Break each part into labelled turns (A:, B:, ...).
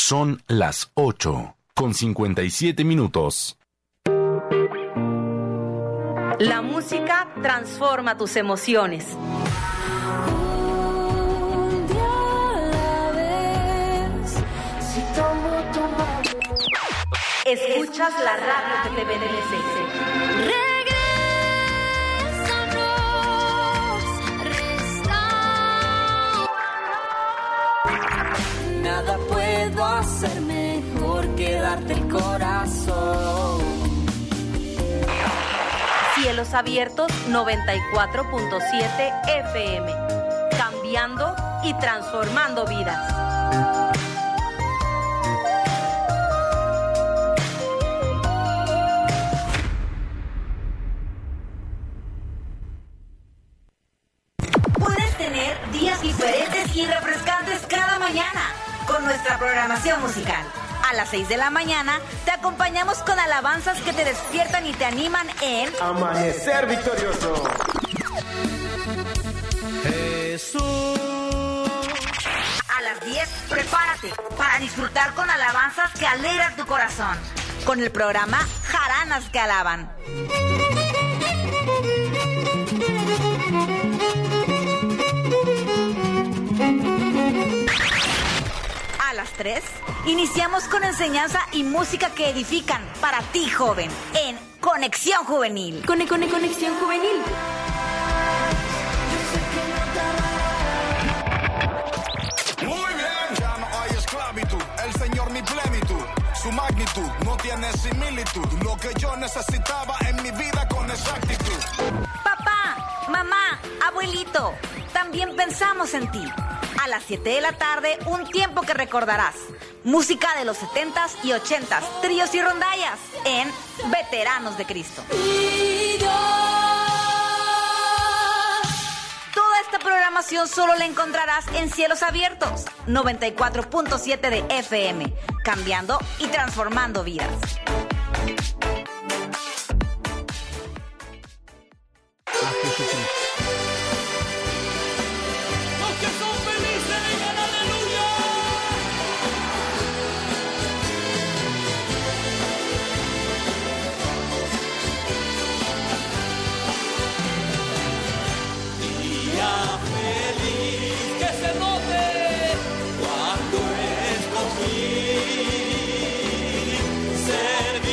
A: Son las 8:57.
B: La música transforma tus emociones.
C: Un día a la vez, si tomo tu mano.
B: Escuchas la radio que te BDMC.
C: Nada puedo hacer mejor que darte el corazón.
B: Cielos Abiertos 94.7 FM. Cambiando y transformando vidas.
D: Puedes tener días diferentes y refrescantes cada mañana con nuestra programación musical. A las 6 de la mañana te acompañamos con alabanzas que te despiertan y te animan en
E: Amanecer Victorioso.
F: Jesús.
D: A las 10, prepárate para disfrutar con alabanzas que alegran tu corazón. Con el programa Jaranas que Alaban. A las 3, iniciamos con enseñanza y música que edifican para ti, joven, en Conexión Juvenil.
C: Conexión Juvenil.
G: Muy bien, ya no hay esclavitud. El Señor mi plenitud, su magnitud no tiene similitud. Lo que yo necesitaba en mi vida con exactitud.
D: Papá, mamá, abuelito, también pensamos en ti. A las 7 de la tarde, un tiempo que recordarás. Música de los 70s y 80s, tríos y rondallas en Veteranos de Cristo. Toda esta programación solo la encontrarás en Cielos Abiertos, 94.7 de FM, cambiando y transformando vidas.
F: Servir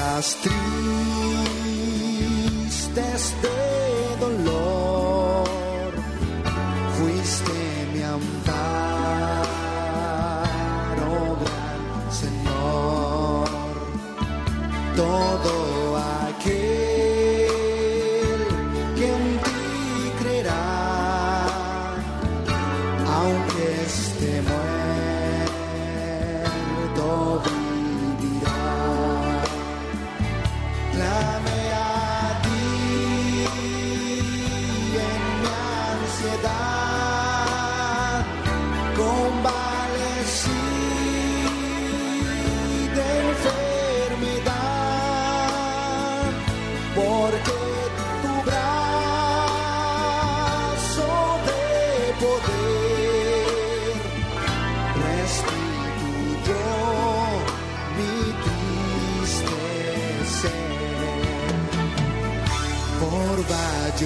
A: días tristes de dolor, fuiste mi amparo, gran Señor. Todo aquel que en ti creerá, aunque esté muerto, vivirá. Clame a ti en mi ansiedad, convalecí de enfermedad, porque tu brazo de poder restituyó mi triste ser. Por valle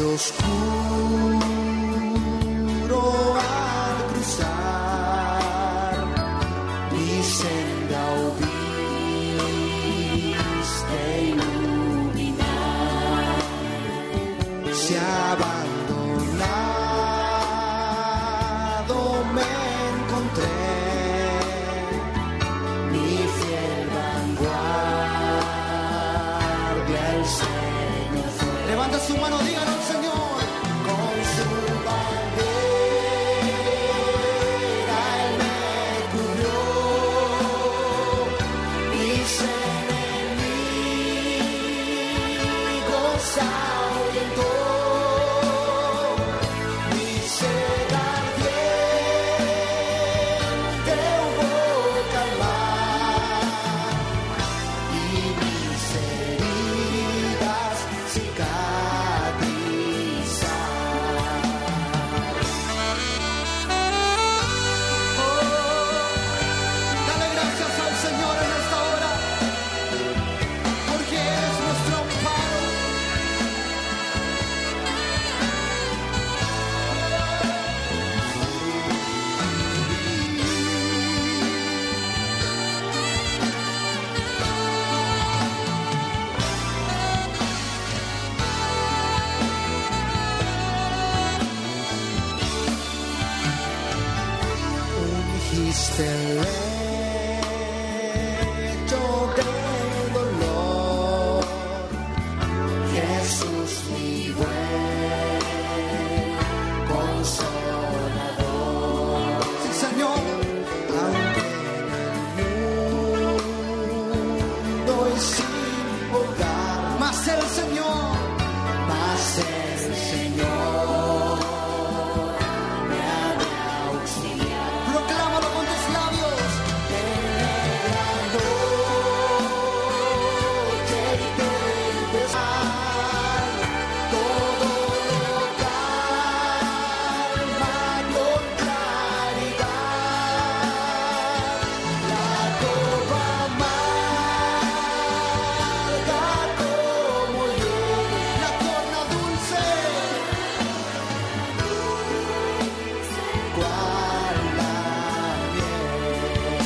A: oscuro al cruzar, mi senda hubiste iluminar. Si abandonado me encontré, mi fiel vanguardia el Señor fue. Levanta su mano, dígalo al Señor. Con su bandera Él me cubrió, mis enemigos ahuyentó, mi sed ardiente hubo calmar, y mis heridas cicatrizar. Dale gracias al Señor en esta hora, porque es nuestro amparo. Ungiste el lecho del dolor, Jesús mi buen consolador. Sí, Señor, aunque en el mundo y sin hogar, mas el Señor me ha de auxiliar. Proclámalo con tus labios. En negra noche y tempestad, todo lo calma con claridad. La copa amarga como hiel, la torna dulce, cual la miel.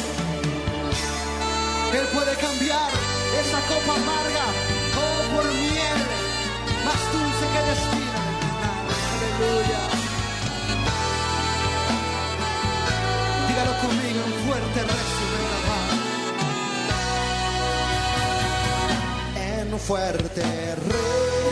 A: Él puede cambiar esa copa amarga, oh, por miel más dulce que despina. Aleluya. Dígalo conmigo en fuerte rezo de grabar. En fuerte rezo